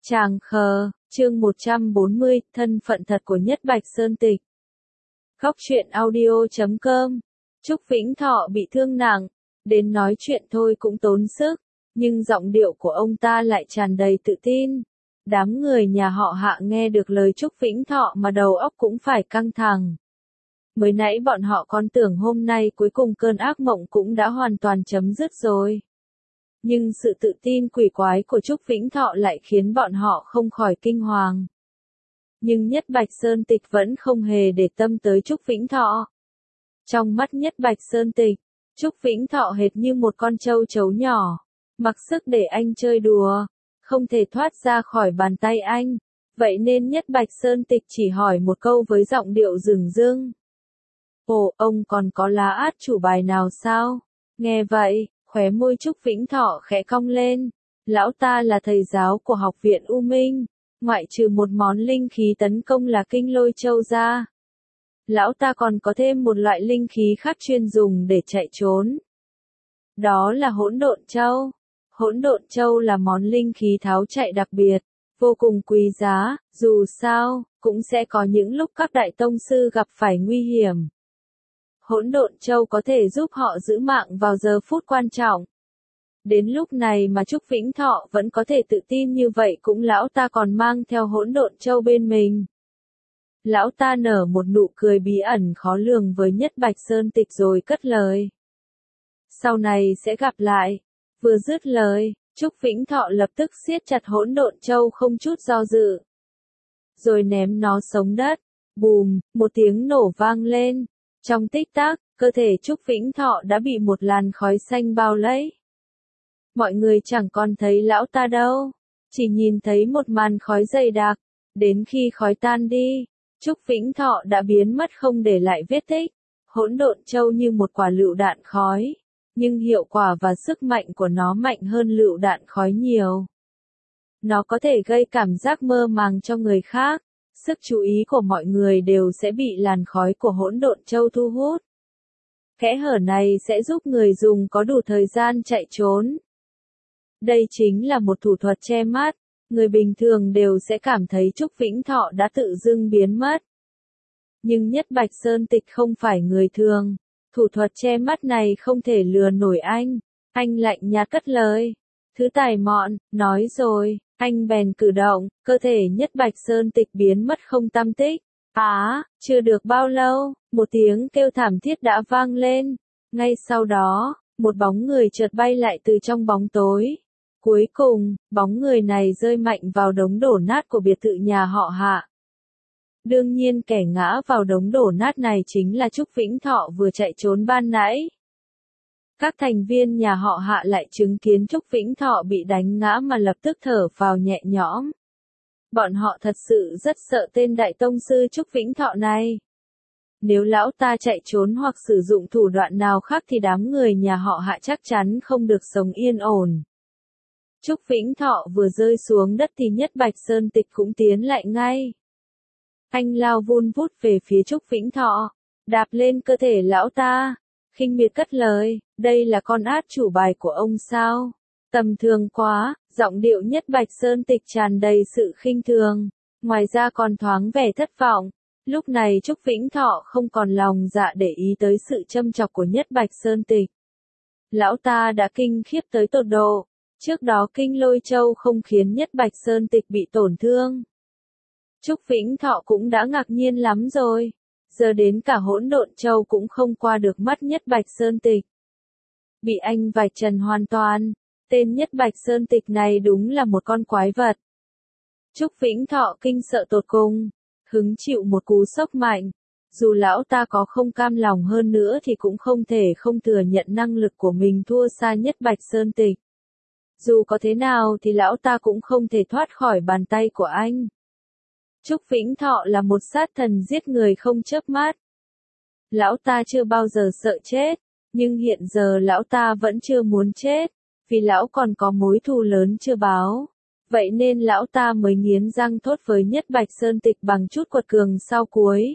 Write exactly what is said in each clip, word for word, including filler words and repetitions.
Tràng khờ, chương một trăm bốn mươi, thân phận thật của Nhất Bạch Sơn Tịch. Góc truyện audio chấm com. Trúc Vĩnh Thọ bị thương nặng, đến nói chuyện thôi cũng tốn sức, nhưng giọng điệu của ông ta lại tràn đầy tự tin. Đám người nhà họ Hạ nghe được lời Trúc Vĩnh Thọ mà đầu óc cũng phải căng thẳng. Mới nãy bọn họ còn tưởng hôm nay cuối cùng cơn ác mộng cũng đã hoàn toàn chấm dứt rồi. Nhưng sự tự tin quỷ quái của Trúc Vĩnh Thọ lại khiến bọn họ không khỏi kinh hoàng. Nhưng Nhất Bạch Sơn Tịch vẫn không hề để tâm tới Trúc Vĩnh Thọ. Trong mắt Nhất Bạch Sơn Tịch, Trúc Vĩnh Thọ hệt như một con trâu chấu nhỏ, mặc sức để anh chơi đùa, không thể thoát ra khỏi bàn tay anh. Vậy nên Nhất Bạch Sơn Tịch chỉ hỏi một câu với giọng điệu dửng dưng. Ồ, ông còn có lá át chủ bài nào sao? Nghe vậy, khóe môi Trúc Vĩnh Thọ khẽ cong lên. Lão ta là thầy giáo của học viện U Minh, ngoại trừ một món linh khí tấn công là kinh lôi châu ra. Lão ta còn có thêm một loại linh khí khác chuyên dùng để chạy trốn. Đó là hỗn độn châu. Hỗn độn châu là món linh khí tháo chạy đặc biệt, vô cùng quý giá, dù sao, cũng sẽ có những lúc các đại tông sư gặp phải nguy hiểm. Hỗn độn châu có thể giúp họ giữ mạng vào giờ phút quan trọng. Đến lúc này mà Trúc Vĩnh Thọ vẫn có thể tự tin như vậy, cũng lão ta còn mang theo hỗn độn châu bên mình. Lão ta nở một nụ cười bí ẩn khó lường với Nhất Bạch Sơn Tịch rồi cất lời. Sau này sẽ gặp lại. Vừa dứt lời, Trúc Vĩnh Thọ lập tức siết chặt hỗn độn châu không chút do dự. Rồi ném nó xuống đất. Bùm, một tiếng nổ vang lên. Trong tích tắc, cơ thể Trúc Vĩnh Thọ đã bị một làn khói xanh bao lấy. Mọi người chẳng còn thấy lão ta đâu, chỉ nhìn thấy một màn khói dày đặc. Đến khi khói tan đi, Trúc Vĩnh Thọ đã biến mất không để lại vết tích. Hỗn độn châu như một quả lựu đạn khói, nhưng hiệu quả và sức mạnh của nó mạnh hơn lựu đạn khói nhiều. Nó có thể gây cảm giác mơ màng cho người khác. Sức chú ý của mọi người đều sẽ bị làn khói của hỗn độn châu thu hút. Kẽ hở này sẽ giúp người dùng có đủ thời gian chạy trốn. Đây chính là một thủ thuật che mắt, người bình thường đều sẽ cảm thấy Trúc Vĩnh Thọ đã tự dưng biến mất. Nhưng Nhất Bạch Sơn Tịch không phải người thường, thủ thuật che mắt này không thể lừa nổi anh. Anh lạnh nhạt cất lời. Thứ tài mọn, nói rồi. Anh bèn cử động, cơ thể Nhất Bạch Sơn Tịch biến mất không tăm tích. Á, à, chưa được bao lâu, một tiếng kêu thảm thiết đã vang lên. Ngay sau đó, một bóng người chợt bay lại từ trong bóng tối. Cuối cùng, bóng người này rơi mạnh vào đống đổ nát của biệt thự nhà họ Hạ. Đương nhiên kẻ ngã vào đống đổ nát này chính là Trúc Vĩnh Thọ vừa chạy trốn ban nãy. Các thành viên nhà họ Hạ lại chứng kiến Trúc Vĩnh Thọ bị đánh ngã mà lập tức thở phào nhẹ nhõm. Bọn họ thật sự rất sợ tên đại tông sư Trúc Vĩnh Thọ này. Nếu lão ta chạy trốn hoặc sử dụng thủ đoạn nào khác thì đám người nhà họ Hạ chắc chắn không được sống yên ổn. Trúc Vĩnh Thọ vừa rơi xuống đất thì Nhất Bạch Sơn Tịch cũng tiến lại ngay. Anh lao vun vút về phía Trúc Vĩnh Thọ, đạp lên cơ thể lão ta. Khinh miệt cất lời, đây là con át chủ bài của ông sao? Tầm thường quá, giọng điệu Nhất Bạch Sơn Tịch tràn đầy sự khinh thường, ngoài ra còn thoáng vẻ thất vọng. Lúc này Trúc Vĩnh Thọ không còn lòng dạ để ý tới sự châm chọc của Nhất Bạch Sơn Tịch. Lão ta đã kinh khiếp tới tột độ, trước đó kinh lôi châu không khiến Nhất Bạch Sơn Tịch bị tổn thương. Trúc Vĩnh Thọ cũng đã ngạc nhiên lắm rồi. Giờ đến cả hỗn độn châu cũng không qua được mắt Nhất Bạch Sơn Tịch. Bị anh vạch trần hoàn toàn, tên Nhất Bạch Sơn Tịch này đúng là một con quái vật. Trúc Vĩnh Thọ kinh sợ tột cùng, hứng chịu một cú sốc mạnh. Dù lão ta có không cam lòng hơn nữa thì cũng không thể không thừa nhận năng lực của mình thua xa Nhất Bạch Sơn Tịch. Dù có thế nào thì lão ta cũng không thể thoát khỏi bàn tay của anh. Trúc Vĩnh Thọ là một sát thần giết người không chớp mắt. Lão ta chưa bao giờ sợ chết, nhưng hiện giờ lão ta vẫn chưa muốn chết, vì lão còn có mối thù lớn chưa báo. Vậy nên lão ta mới nghiến răng thốt với Nhất Bạch Sơn Tịch bằng chút quật cường sau cuối.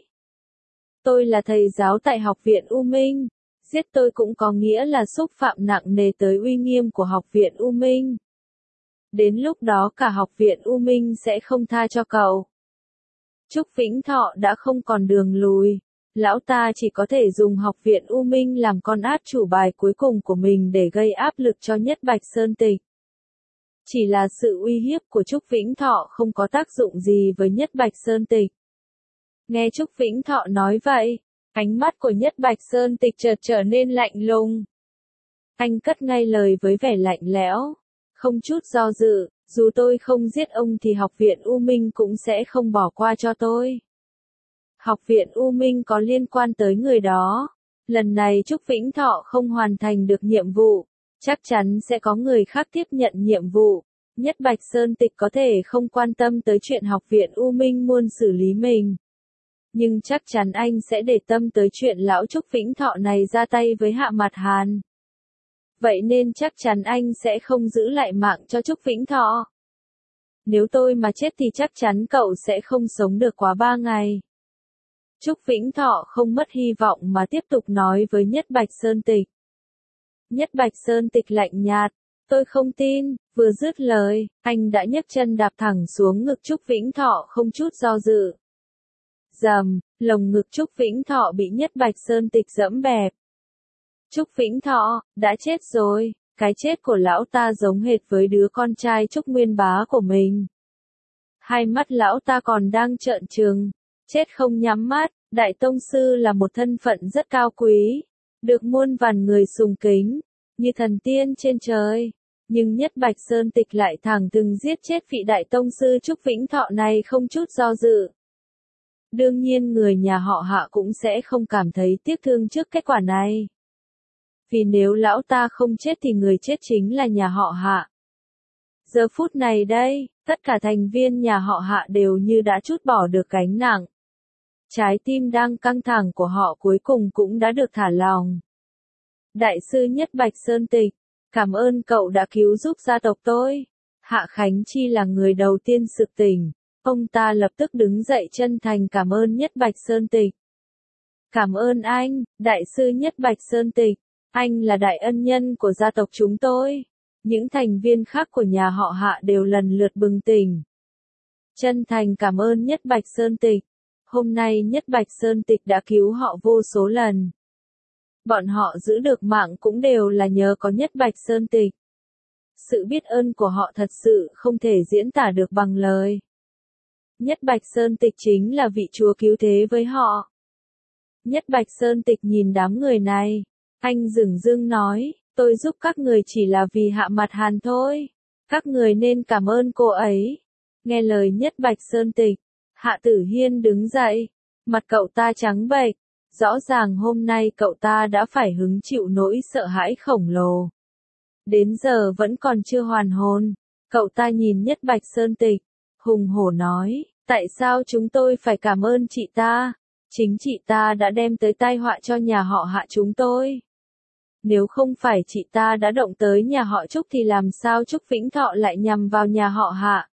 Tôi là thầy giáo tại học viện U Minh, giết tôi cũng có nghĩa là xúc phạm nặng nề tới uy nghiêm của học viện U Minh. Đến lúc đó cả học viện U Minh sẽ không tha cho cậu. Trúc Vĩnh Thọ đã không còn đường lùi. Lão ta chỉ có thể dùng học viện U Minh làm con át chủ bài cuối cùng của mình để gây áp lực cho Nhất Bạch Sơn Tịch. Chỉ là sự uy hiếp của Trúc Vĩnh Thọ không có tác dụng gì với Nhất Bạch Sơn Tịch. Nghe Trúc Vĩnh Thọ nói vậy, ánh mắt của Nhất Bạch Sơn Tịch chợt trở nên lạnh lùng. Anh cất ngay lời với vẻ lạnh lẽo, không chút do dự, dù tôi không giết ông thì học viện U Minh cũng sẽ không bỏ qua cho tôi. Học viện U Minh có liên quan tới người đó. Lần này Trúc Vĩnh Thọ không hoàn thành được nhiệm vụ, chắc chắn sẽ có người khác tiếp nhận nhiệm vụ. Nhất Bạch Sơn Tịch có thể không quan tâm tới chuyện học viện U Minh muốn xử lý mình. Nhưng chắc chắn anh sẽ để tâm tới chuyện lão Trúc Vĩnh Thọ này ra tay với Hạ Mạt Hàn. Vậy nên chắc chắn anh sẽ không giữ lại mạng cho Trúc Vĩnh Thọ. Nếu tôi mà chết thì chắc chắn cậu sẽ không sống được quá ba ngày. Trúc Vĩnh Thọ không mất hy vọng mà tiếp tục nói với Nhất Bạch Sơn Tịch. Nhất Bạch Sơn Tịch lạnh nhạt, tôi không tin, vừa dứt lời, anh đã nhấc chân đạp thẳng xuống ngực Trúc Vĩnh Thọ không chút do dự. Rầm, lồng ngực Trúc Vĩnh Thọ bị Nhất Bạch Sơn Tịch giẫm bẹp. Trúc Vĩnh Thọ, đã chết rồi, cái chết của lão ta giống hệt với đứa con trai Trúc Nguyên Bá của mình. Hai mắt lão ta còn đang trợn trừng, chết không nhắm mắt, Đại Tông Sư là một thân phận rất cao quý, được muôn vàn người sùng kính, như thần tiên trên trời. Nhưng Nhất Bạch Sơn Tịch lại thẳng thừng giết chết vị Đại Tông Sư Trúc Vĩnh Thọ này không chút do dự. Đương nhiên người nhà họ Hạ cũng sẽ không cảm thấy tiếc thương trước kết quả này. Vì nếu lão ta không chết thì người chết chính là nhà họ Hạ. Giờ phút này đây, tất cả thành viên nhà họ Hạ đều như đã trút bỏ được gánh nặng. Trái tim đang căng thẳng của họ cuối cùng cũng đã được thả lỏng. Đại sư Nhất Bạch Sơn Tịch, cảm ơn cậu đã cứu giúp gia tộc tôi. Hạ Khánh Chi là người đầu tiên sực tỉnh. Ông ta lập tức đứng dậy chân thành cảm ơn Nhất Bạch Sơn Tịch. Cảm ơn anh, Đại sư Nhất Bạch Sơn Tịch. Anh là đại ân nhân của gia tộc chúng tôi. Những thành viên khác của nhà họ Hạ đều lần lượt bừng tỉnh. Chân thành cảm ơn Nhất Bạch Sơn Tịch. Hôm nay Nhất Bạch Sơn Tịch đã cứu họ vô số lần. Bọn họ giữ được mạng cũng đều là nhờ có Nhất Bạch Sơn Tịch. Sự biết ơn của họ thật sự không thể diễn tả được bằng lời. Nhất Bạch Sơn Tịch chính là vị chúa cứu thế với họ. Nhất Bạch Sơn Tịch nhìn đám người này. Anh dửng dưng nói, tôi giúp các người chỉ là vì Hạ Mạt Hàn thôi. Các người nên cảm ơn cô ấy. Nghe lời Nhất Bạch Sơn Tịch, Hạ Tử Hiên đứng dậy. Mặt cậu ta trắng bệch. Rõ ràng hôm nay cậu ta đã phải hứng chịu nỗi sợ hãi khổng lồ. Đến giờ vẫn còn chưa hoàn hồn. Cậu ta nhìn Nhất Bạch Sơn Tịch, hùng hổ nói, tại sao chúng tôi phải cảm ơn chị ta? Chính chị ta đã đem tới tai họa cho nhà họ Hạ chúng tôi. Nếu không phải chị ta đã động tới nhà họ Trúc thì làm sao Trúc Vĩnh Thọ lại nhằm vào nhà họ Hạ?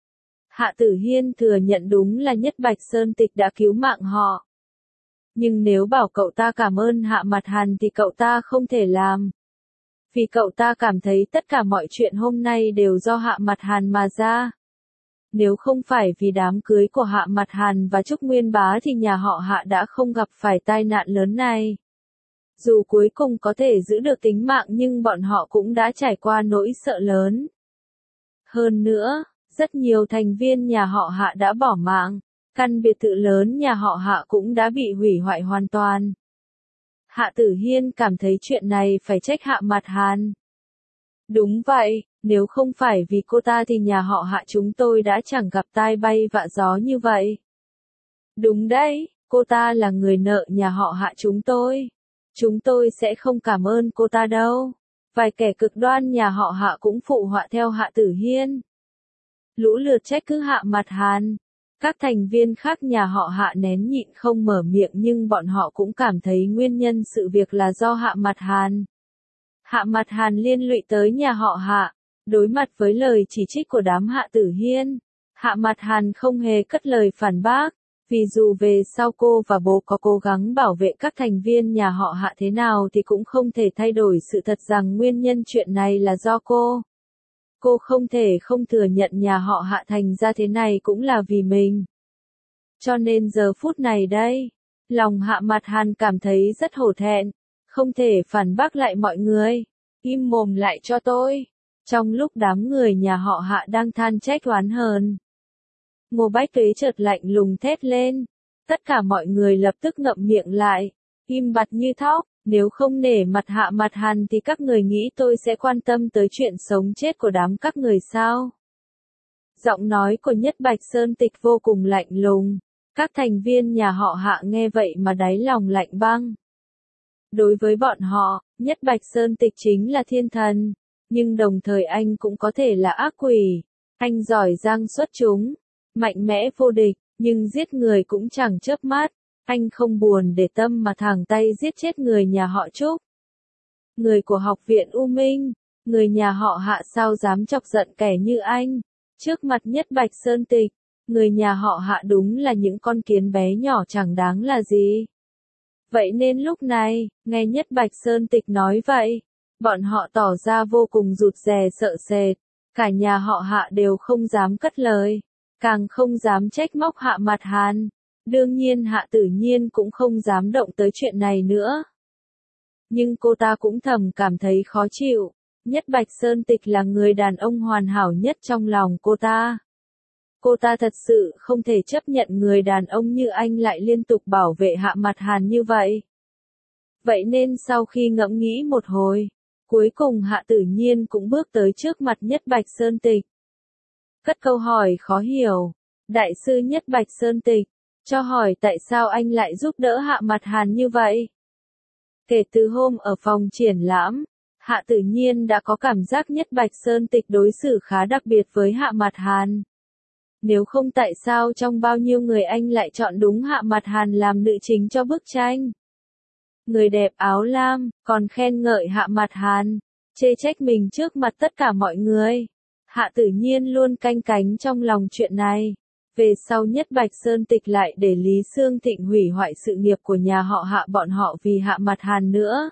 Hạ Tử Hiên thừa nhận đúng là Nhất Bạch Sơn Tịch đã cứu mạng họ. Nhưng nếu bảo cậu ta cảm ơn Hạ Mạt Hàn thì cậu ta không thể làm. Vì cậu ta cảm thấy tất cả mọi chuyện hôm nay đều do Hạ Mạt Hàn mà ra. Nếu không phải vì đám cưới của Hạ Mạt Hàn và Trúc Nguyên Bá thì nhà họ Hạ đã không gặp phải tai nạn lớn này. Dù cuối cùng có thể giữ được tính mạng nhưng bọn họ cũng đã trải qua nỗi sợ lớn. Hơn nữa, rất nhiều thành viên nhà họ Hạ đã bỏ mạng. Căn biệt thự lớn nhà họ Hạ cũng đã bị hủy hoại hoàn toàn. Hạ Tử Hiên cảm thấy chuyện này phải trách Hạ Mạt Hàn. Đúng vậy, nếu không phải vì cô ta thì nhà họ Hạ chúng tôi đã chẳng gặp tai bay vạ gió như vậy. Đúng đấy, cô ta là người nợ nhà họ Hạ chúng tôi. Chúng tôi sẽ không cảm ơn cô ta đâu. Vài kẻ cực đoan nhà họ Hạ cũng phụ họa theo Hạ Tử Hiên. Lũ lượt trách cứ Hạ Mạt Hàn. Các thành viên khác nhà họ Hạ nén nhịn không mở miệng nhưng bọn họ cũng cảm thấy nguyên nhân sự việc là do Hạ Mạt Hàn. Hạ Mạt Hàn liên lụy tới nhà họ Hạ. Đối mặt với lời chỉ trích của đám Hạ Tử Hiên, Hạ Mạt Hàn không hề cất lời phản bác. Vì dù về sau cô và bố có cố gắng bảo vệ các thành viên nhà họ Hạ thế nào thì cũng không thể thay đổi sự thật rằng nguyên nhân chuyện này là do cô. Cô không thể không thừa nhận nhà họ Hạ thành ra thế này cũng là vì mình. Cho nên giờ phút này đây, lòng Hạ Mặt Hàn cảm thấy rất hổ thẹn, không thể phản bác lại mọi người. Im mồm lại cho tôi. Trong lúc đám người nhà họ Hạ đang than trách oán hờn, Ngô Bách Tuế chợt lạnh lùng thét lên. Tất cả mọi người lập tức ngậm miệng lại, im bặt như thóc. Nếu không nể mặt Hạ Mặt Hàn thì các người nghĩ tôi sẽ quan tâm tới chuyện sống chết của đám các người sao? Giọng nói của Nhất Bạch Sơn Tịch vô cùng lạnh lùng. Các thành viên nhà họ Hạ nghe vậy mà đáy lòng lạnh băng. Đối với bọn họ, Nhất Bạch Sơn Tịch chính là thiên thần, nhưng đồng thời anh cũng có thể là ác quỷ. Anh giỏi giang xuất chúng, mạnh mẽ vô địch, nhưng giết người cũng chẳng chớp mắt. Anh không buồn để tâm mà thẳng tay giết chết người nhà họ Trúc. Người của học viện U Minh, người nhà họ Hạ sao dám chọc giận kẻ như anh. Trước mặt Nhất Bạch Sơn Tịch, người nhà họ Hạ đúng là những con kiến bé nhỏ chẳng đáng là gì. Vậy nên lúc này, nghe Nhất Bạch Sơn Tịch nói vậy, bọn họ tỏ ra vô cùng rụt rè sợ sệt. Cả nhà họ Hạ đều không dám cất lời, càng không dám trách móc Hạ Mặt Hàn. Đương nhiên Hạ Tử Nhiên cũng không dám động tới chuyện này nữa. Nhưng cô ta cũng thầm cảm thấy khó chịu. Nhất Bạch Sơn Tịch là người đàn ông hoàn hảo nhất trong lòng cô ta. Cô ta thật sự không thể chấp nhận người đàn ông như anh lại liên tục bảo vệ Hạ Mặt Hàn như vậy. Vậy nên sau khi ngẫm nghĩ một hồi, cuối cùng Hạ Tử Nhiên cũng bước tới trước mặt Nhất Bạch Sơn Tịch. Cất câu hỏi khó hiểu. Đại sư Nhất Bạch Sơn Tịch, cho hỏi tại sao anh lại giúp đỡ Hạ Mặt Hàn như vậy? Kể từ hôm ở phòng triển lãm, Hạ Tử Nhiên đã có cảm giác Nhất Bạch Sơn Tịch đối xử khá đặc biệt với Hạ Mặt Hàn. Nếu không tại sao trong bao nhiêu người anh lại chọn đúng Hạ Mặt Hàn làm nữ chính cho bức tranh? Người đẹp áo lam, còn khen ngợi Hạ Mặt Hàn, chê trách mình trước mặt tất cả mọi người. Hạ Tử Nhiên luôn canh cánh trong lòng chuyện này. Về sau Nhất Bạch Sơn Tịch lại để Lý Sương Thịnh hủy hoại sự nghiệp của nhà họ Hạ bọn họ vì Hạ Mặt Hàn nữa.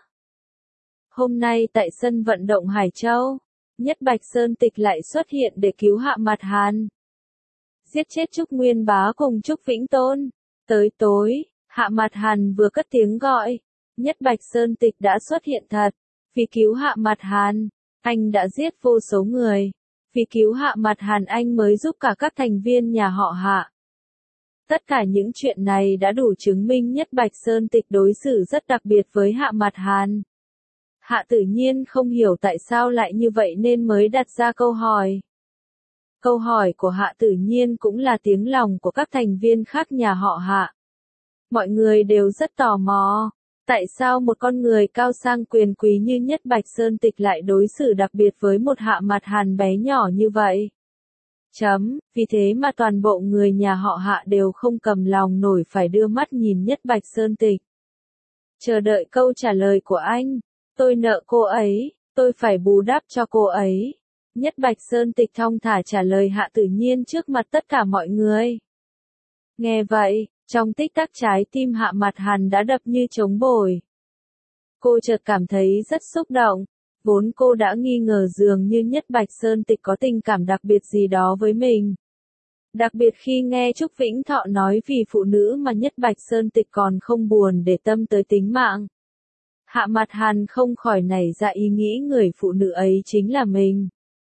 Hôm nay tại sân vận động Hải Châu, Nhất Bạch Sơn Tịch lại xuất hiện để cứu Hạ Mặt Hàn. Giết chết Trúc Nguyên Bá cùng Trúc Vĩnh Tôn. Tới tối, Hạ Mặt Hàn vừa cất tiếng gọi, Nhất Bạch Sơn Tịch đã xuất hiện thật. Vì cứu Hạ Mặt Hàn, anh đã giết vô số người. Vì cứu Hạ Mặt Hàn anh mới giúp cả các thành viên nhà họ Hạ. Tất cả những chuyện này đã đủ chứng minh Nhất Bạch Sơn Tịch đối xử rất đặc biệt với Hạ Mặt Hàn. Hạ Tử Nhiên không hiểu tại sao lại như vậy nên mới đặt ra câu hỏi. Câu hỏi của Hạ Tử Nhiên cũng là tiếng lòng của các thành viên khác nhà họ Hạ. Mọi người đều rất tò mò. Tại sao một con người cao sang quyền quý như Nhất Bạch Sơn Tịch lại đối xử đặc biệt với một Hạ Mặt Hàn bé nhỏ như vậy? Chấm, vì thế mà toàn bộ người nhà họ Hạ đều không cầm lòng nổi phải đưa mắt nhìn Nhất Bạch Sơn Tịch. Chờ đợi câu trả lời của anh. Tôi nợ cô ấy, tôi phải bù đắp cho cô ấy. Nhất Bạch Sơn Tịch thong thả trả lời Hạ Tử Nhiên trước mặt tất cả mọi người. Nghe vậy, trong tích tắc trái tim Hạ Mặt Hàn đã đập như trống bồi. Cô chợt cảm thấy rất xúc động, vốn cô đã nghi ngờ dường như Nhất Bạch Sơn Tịch có tình cảm đặc biệt gì đó với mình. Đặc biệt khi nghe Trúc Vĩnh Thọ nói vì phụ nữ mà Nhất Bạch Sơn Tịch còn không buồn để tâm tới tính mạng. Hạ Mặt Hàn không khỏi nảy ra ý nghĩ người phụ nữ ấy chính là mình.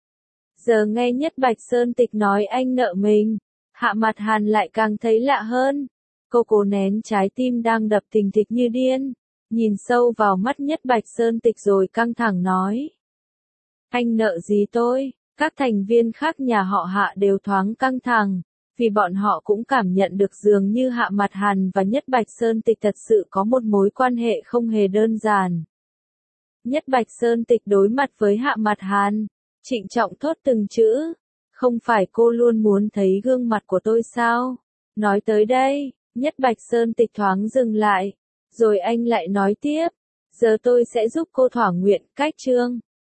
Giờ nghe Nhất Bạch Sơn Tịch nói anh nợ mình, Hạ Mặt Hàn lại càng thấy lạ hơn. Cô cố nén trái tim đang đập thình thịch như điên, nhìn sâu vào mắt Nhất Bạch Sơn Tịch rồi căng thẳng nói. Anh nợ gì tôi? Các thành viên khác nhà họ Hạ đều thoáng căng thẳng, vì bọn họ cũng cảm nhận được dường như Hạ Mặt Hàn và Nhất Bạch Sơn Tịch thật sự có một mối quan hệ không hề đơn giản. Nhất Bạch Sơn Tịch đối mặt với Hạ Mặt Hàn, trịnh trọng thốt từng chữ. Không phải cô luôn muốn thấy gương mặt của tôi sao? Nói tới đây, Nhất Bạch Sơn Tịch thoáng dừng lại, rồi anh lại nói tiếp. Giờ tôi sẽ giúp cô thỏa nguyện, cách chương.